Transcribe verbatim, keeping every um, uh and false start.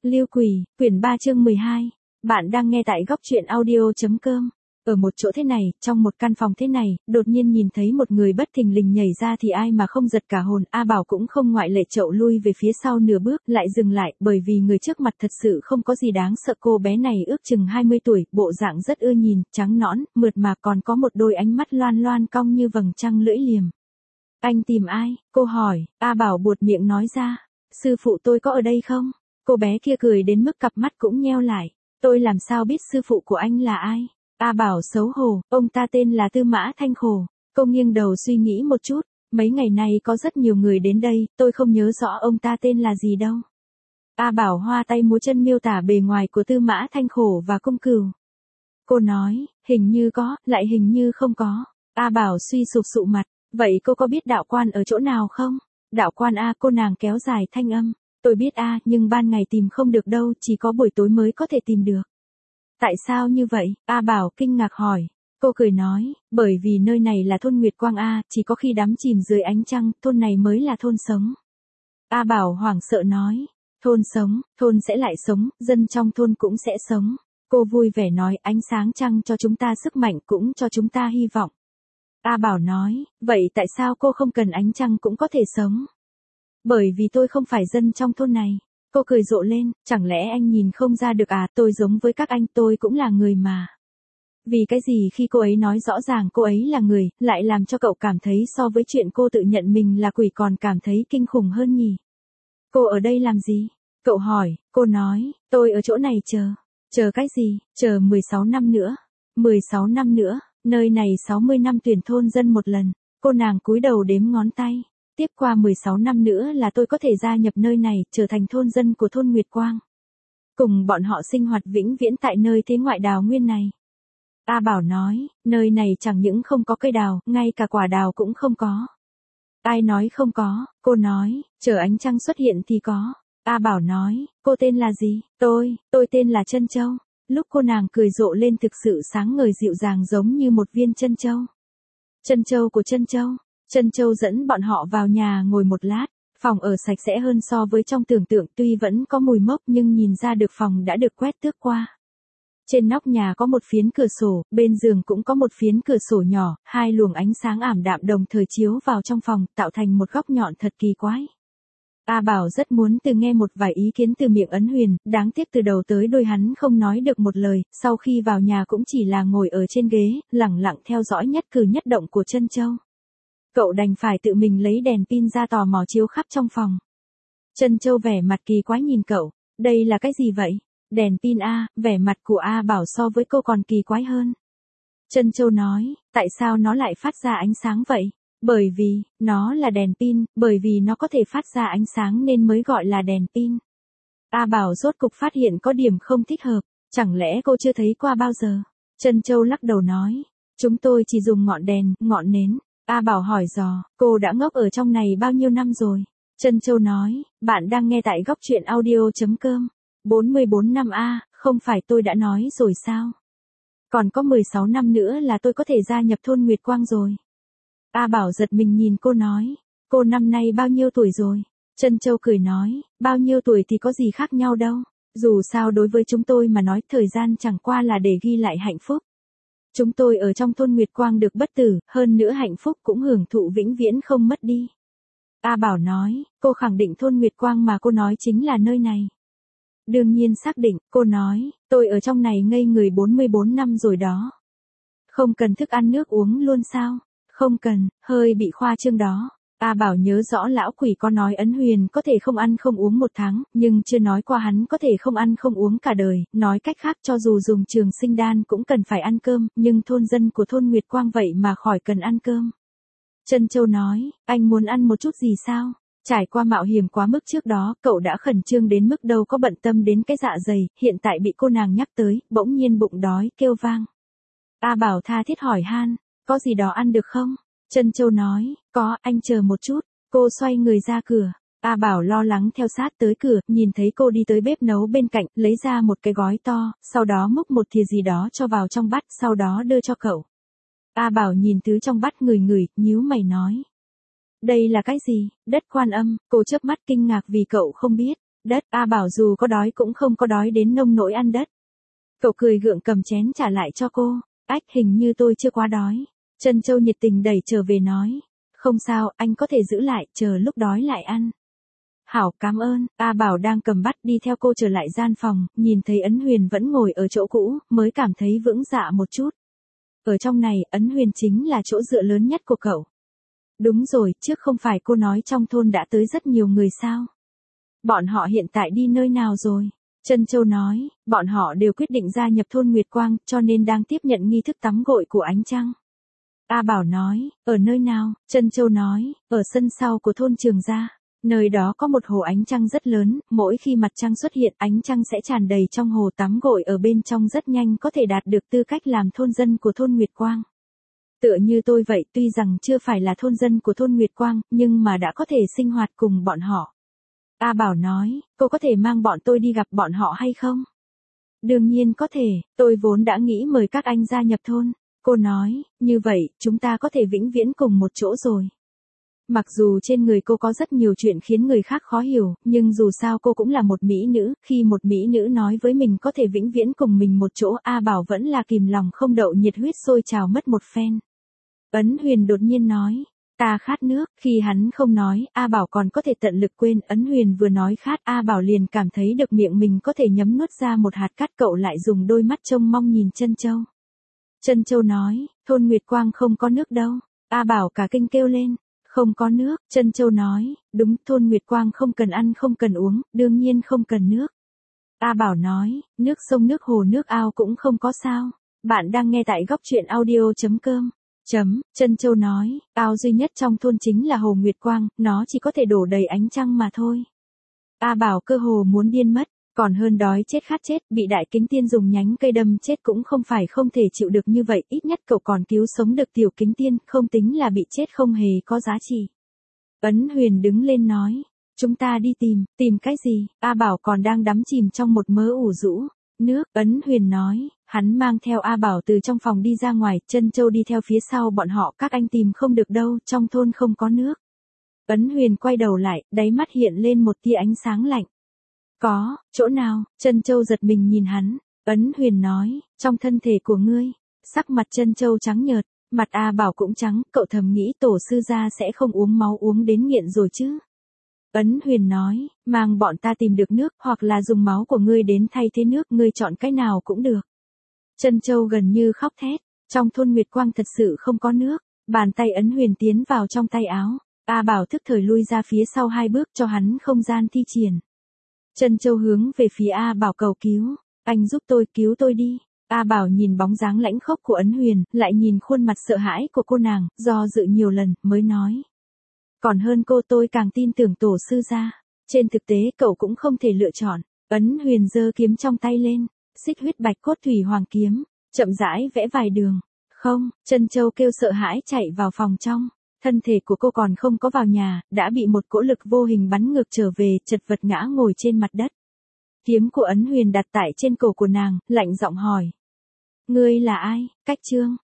Lưu Quỷ, quyển ba chương mười hai. Bạn đang nghe tại góc truyện audio.com. Ở một chỗ thế này, trong một căn phòng thế này, đột nhiên nhìn thấy một người bất thình lình nhảy ra thì ai mà không giật cả hồn. A Bảo cũng không ngoại lệ, chậu lui về phía sau nửa bước, lại dừng lại, bởi vì người trước mặt thật sự không có gì đáng sợ. Cô bé này ước chừng hai mươi tuổi, bộ dạng rất ưa nhìn, trắng nõn, mượt mà, còn có một đôi ánh mắt loan loan cong như vầng trăng lưỡi liềm. Anh tìm ai? Cô hỏi. A Bảo buột miệng nói ra. Sư phụ tôi có ở đây không? Cô bé kia cười đến mức cặp mắt cũng nheo lại. Tôi làm sao biết sư phụ của anh là ai? A Bảo xấu hổ, ông ta tên là Tư Mã Thanh Khổ. Cô nghiêng đầu suy nghĩ một chút. Mấy ngày nay có rất nhiều người đến đây, tôi không nhớ rõ ông ta tên là gì đâu. A Bảo hoa tay múa chân miêu tả bề ngoài của Tư Mã Thanh Khổ và Cung Cửu. Cô nói, hình như có, lại hình như không có. A Bảo suy sụp sụ mặt. Vậy cô có biết đạo quan ở chỗ nào không? Đạo quan A, cô nàng kéo dài thanh âm. Tôi biết A, nhưng ban ngày tìm không được đâu, chỉ có buổi tối mới có thể tìm được. Tại sao như vậy? A Bảo kinh ngạc hỏi. Cô cười nói, bởi vì nơi này là thôn Nguyệt Quang A, chỉ có khi đắm chìm dưới ánh trăng, thôn này mới là thôn sống. A Bảo hoảng sợ nói, thôn sống, thôn sẽ lại sống, dân trong thôn cũng sẽ sống. Cô vui vẻ nói, ánh sáng trăng cho chúng ta sức mạnh, cũng cho chúng ta hy vọng. A Bảo nói, vậy tại sao cô không cần ánh trăng cũng có thể sống? Bởi vì tôi không phải dân trong thôn này. Cô cười rộ lên, chẳng lẽ anh nhìn không ra được à, tôi giống với các anh, tôi cũng là người mà. Vì cái gì khi cô ấy nói rõ ràng cô ấy là người, lại làm cho cậu cảm thấy so với chuyện cô tự nhận mình là quỷ còn cảm thấy kinh khủng hơn nhỉ? Cô ở đây làm gì? Cậu hỏi. Cô nói, tôi ở chỗ này chờ. Chờ cái gì? Chờ mười sáu năm nữa. mười sáu năm nữa. Nơi này sáu mươi năm tuyển thôn dân một lần. Cô nàng cúi đầu đếm ngón tay. Tiếp qua mười sáu năm nữa là tôi có thể gia nhập nơi này, trở thành thôn dân của thôn Nguyệt Quang. Cùng bọn họ sinh hoạt vĩnh viễn tại nơi thế ngoại đào nguyên này. A Bảo nói, nơi này chẳng những không có cây đào, ngay cả quả đào cũng không có. Ai nói không có? Cô nói, chờ ánh trăng xuất hiện thì có. A Bảo nói, cô tên là gì? Tôi, tôi tên là Trân Châu. Lúc cô nàng cười rộ lên thực sự sáng ngời dịu dàng giống như một viên trân châu. Trân Châu của Trân Châu. Trân Châu dẫn bọn họ vào nhà ngồi một lát, phòng ở sạch sẽ hơn so với trong tưởng tượng, tuy vẫn có mùi mốc nhưng nhìn ra được phòng đã được quét tước qua. Trên nóc nhà có một phiến cửa sổ, bên giường cũng có một phiến cửa sổ nhỏ, hai luồng ánh sáng ảm đạm đồng thời chiếu vào trong phòng, tạo thành một góc nhọn thật kỳ quái. A Bảo rất muốn từ nghe một vài ý kiến từ miệng Ấn Huyền, đáng tiếc từ đầu tới đuôi hắn không nói được một lời, sau khi vào nhà cũng chỉ là ngồi ở trên ghế, lẳng lặng theo dõi nhất cử nhất động của Trân Châu. Cậu đành phải tự mình lấy đèn pin ra tò mò chiếu khắp trong phòng. Trân Châu vẻ mặt kỳ quái nhìn cậu, đây là cái gì vậy? Đèn pin A, vẻ mặt của A Bảo so với cô còn kỳ quái hơn. Trân Châu nói, tại sao nó lại phát ra ánh sáng vậy? Bởi vì, nó là đèn pin, bởi vì nó có thể phát ra ánh sáng nên mới gọi là đèn pin. A Bảo rốt cục phát hiện có điểm không thích hợp, chẳng lẽ cô chưa thấy qua bao giờ? Trân Châu lắc đầu nói, chúng tôi chỉ dùng ngọn đèn, ngọn nến. A Bảo hỏi dò, cô đã ngốc ở trong này bao nhiêu năm rồi? Trân Châu nói, bạn đang nghe tại góc truyện audio.com. bốn mươi bốn năm A, không phải tôi đã nói rồi sao? Còn có mười sáu năm nữa là tôi có thể gia nhập thôn Nguyệt Quang rồi. A Bảo giật mình nhìn cô nói, cô năm nay bao nhiêu tuổi rồi? Trân Châu cười nói, bao nhiêu tuổi thì có gì khác nhau đâu. Dù sao đối với chúng tôi mà nói thời gian chẳng qua là để ghi lại hạnh phúc. Chúng tôi ở trong thôn Nguyệt Quang được bất tử, hơn nữa hạnh phúc cũng hưởng thụ vĩnh viễn không mất đi. A Bảo nói, cô khẳng định thôn Nguyệt Quang mà cô nói chính là nơi này. Đương nhiên xác định, cô nói, tôi ở trong này ngây người bốn mươi bốn năm rồi đó. Không cần thức ăn nước uống luôn sao? Không cần, hơi bị khoa trương đó. A Bảo nhớ rõ lão quỷ có nói Ấn Huyền có thể không ăn không uống một tháng, nhưng chưa nói qua hắn có thể không ăn không uống cả đời, nói cách khác cho dù dùng trường sinh đan cũng cần phải ăn cơm, nhưng thôn dân của thôn Nguyệt Quang vậy mà khỏi cần ăn cơm. Trân Châu nói, anh muốn ăn một chút gì sao? Trải qua mạo hiểm quá mức trước đó, cậu đã khẩn trương đến mức đâu có bận tâm đến cái dạ dày, hiện tại bị cô nàng nhắc tới, bỗng nhiên bụng đói, kêu vang. A Bảo tha thiết hỏi han, có gì đó ăn được không? Trân Châu nói, có, anh chờ một chút. Cô xoay người ra cửa. A Bảo lo lắng theo sát tới cửa, nhìn thấy cô đi tới bếp nấu bên cạnh, lấy ra một cái gói to, sau đó múc một thìa gì đó cho vào trong bát, sau đó đưa cho cậu. A Bảo nhìn thứ trong bát ngửi ngửi, nhíu mày nói. Đây là cái gì? Đất Quan Âm. Cô chớp mắt kinh ngạc vì cậu không biết. đất, A Bảo dù có đói cũng không có đói đến nông nỗi ăn đất. Cậu cười gượng cầm chén trả lại cho cô, ách hình như tôi chưa quá đói. Trân Châu nhiệt tình đẩy trở về nói, không sao, anh có thể giữ lại, chờ lúc đói lại ăn. Hảo, cảm ơn. A Bảo đang cầm bát đi theo cô trở lại gian phòng, nhìn thấy Ấn Huyền vẫn ngồi ở chỗ cũ, mới cảm thấy vững dạ một chút. Ở trong này, Ấn Huyền chính là chỗ dựa lớn nhất của cậu. Đúng rồi, trước không phải cô nói trong thôn đã tới rất nhiều người sao? Bọn họ hiện tại đi nơi nào rồi? Trân Châu nói, bọn họ đều quyết định gia nhập thôn Nguyệt Quang, cho nên đang tiếp nhận nghi thức tắm gội của ánh trăng. A Bảo nói, ở nơi nào? Trân Châu nói, ở sân sau của thôn Trường Gia. Nơi đó có một hồ ánh trăng rất lớn, mỗi khi mặt trăng xuất hiện ánh trăng sẽ tràn đầy trong hồ tắm gội ở bên trong rất nhanh có thể đạt được tư cách làm thôn dân của thôn Nguyệt Quang. Tựa như tôi vậy, tuy rằng chưa phải là thôn dân của thôn Nguyệt Quang, nhưng mà đã có thể sinh hoạt cùng bọn họ. A Bảo nói, cô có thể mang bọn tôi đi gặp bọn họ hay không? Đương nhiên có thể, tôi vốn đã nghĩ mời các anh gia nhập thôn. Cô nói, như vậy, chúng ta có thể vĩnh viễn cùng một chỗ rồi. Mặc dù trên người cô có rất nhiều chuyện khiến người khác khó hiểu, nhưng dù sao cô cũng là một mỹ nữ, khi một mỹ nữ nói với mình có thể vĩnh viễn cùng mình một chỗ, A Bảo vẫn là kìm lòng không đậu nhiệt huyết sôi trào mất một phen. Ấn Huyền đột nhiên nói, ta khát nước, khi hắn không nói, A Bảo còn có thể tận lực quên, Ấn Huyền vừa nói khát, A Bảo liền cảm thấy được miệng mình có thể nhấm nuốt ra một hạt cát, cậu lại dùng đôi mắt trông mong nhìn Trân Châu. Trân Châu nói, thôn Nguyệt Quang không có nước đâu. A Bảo cả kinh kêu lên, không có nước. Trân Châu nói, đúng, thôn Nguyệt Quang không cần ăn không cần uống, đương nhiên không cần nước. A Bảo nói, nước sông nước hồ nước ao cũng không có sao. Bạn đang nghe tại góc truyện audio chấm com. Chấm, Trân Châu nói, ao duy nhất trong thôn chính là hồ Nguyệt Quang, nó chỉ có thể đổ đầy ánh trăng mà thôi. A Bảo cơ hồ muốn điên mất. Còn hơn đói chết khát chết, bị Đại Kính Tiên dùng nhánh cây đâm chết cũng không phải không thể chịu được như vậy, ít nhất cậu còn cứu sống được Tiểu Kính Tiên, không tính là bị chết không hề có giá trị. Ấn Huyền đứng lên nói, chúng ta đi tìm, tìm cái gì? A Bảo còn đang đắm chìm trong một mớ ủ rũ. Nước, Ấn Huyền nói, hắn mang theo A Bảo từ trong phòng đi ra ngoài, Trân Châu đi theo phía sau bọn họ, các anh tìm không được đâu, trong thôn không có nước. Ấn Huyền quay đầu lại, đáy mắt hiện lên một tia ánh sáng lạnh. Có, chỗ nào? Trân Châu giật mình nhìn hắn. Ấn Huyền nói, trong thân thể của ngươi. Sắc mặt Trân Châu trắng nhợt, mặt A Bảo cũng trắng, cậu thầm nghĩ tổ sư gia sẽ không uống máu uống đến nghiện rồi chứ. Ấn Huyền nói, mang bọn ta tìm được nước, hoặc là dùng máu của ngươi đến thay thế nước, ngươi chọn cái nào cũng được. Trân Châu gần như khóc thét, trong thôn Nguyệt Quang thật sự không có nước. Bàn tay Ấn Huyền tiến vào trong tay áo, A Bảo thức thời lui ra phía sau hai bước cho hắn không gian thi triển. Trân Châu hướng về phía A Bảo cầu cứu, anh giúp tôi, cứu tôi đi. A Bảo nhìn bóng dáng lãnh khốc của Ấn Huyền, lại nhìn khuôn mặt sợ hãi của cô nàng, do dự nhiều lần, mới nói. Còn hơn cô tôi càng tin tưởng tổ sư gia. Trên thực tế cậu cũng không thể lựa chọn. Ấn Huyền giơ kiếm trong tay lên, xích huyết bạch cốt thủy hoàng kiếm, chậm rãi vẽ vài đường. Không, Trân Châu kêu sợ hãi chạy vào phòng trong. Thân thể của cô còn không có vào nhà, đã bị một cỗ lực vô hình bắn ngược trở về, chật vật ngã ngồi trên mặt đất. Kiếm của Ấn Huyền đặt tại trên cổ của nàng, lạnh giọng hỏi. Ngươi là ai? Cách Trương.